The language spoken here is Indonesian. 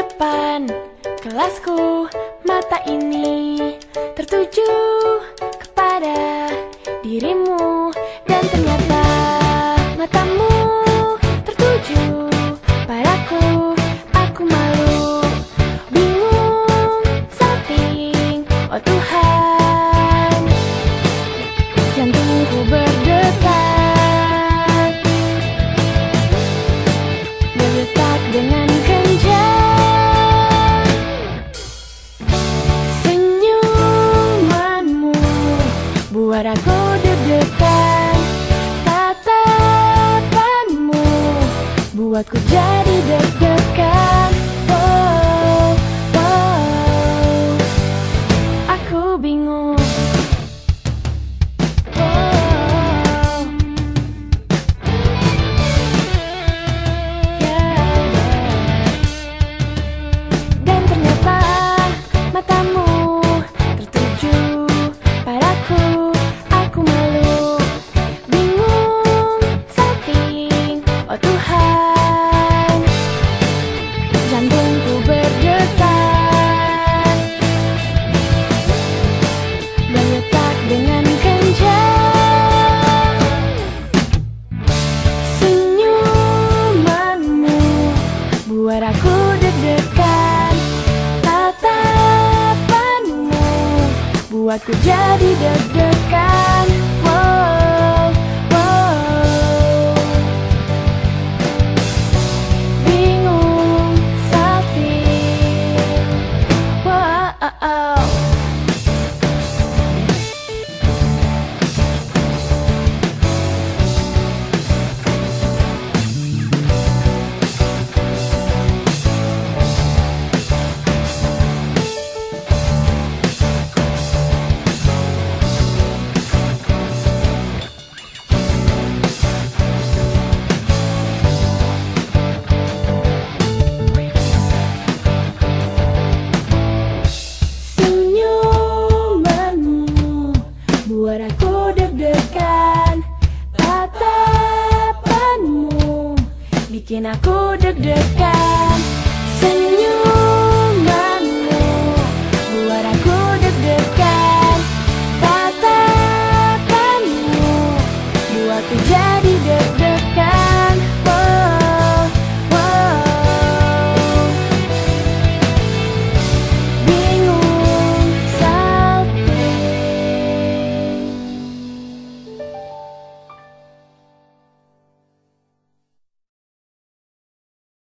depan kelasku, mata ini tertuju kepada dirimu. Dan ternyata matamu tertuju padaku. Aku malu, bingung, salting, oh Tuhan. Jantungku berdetak, berdetak dengan kencang. Senyumanmu buat aku deg-degan. Tatapanmu buatku jadi deg-degan. Oh, oh, aku bingung. Oh, yeah. Dan ternyata matamu tertuju padaku. Aku malu, bingung, salting, oh Tuhan. Jantungku berdetak, berdetak dengan kencang. Senyumanmu buat aku deg-degan. Tatapanmu buatku jadi deg-degan.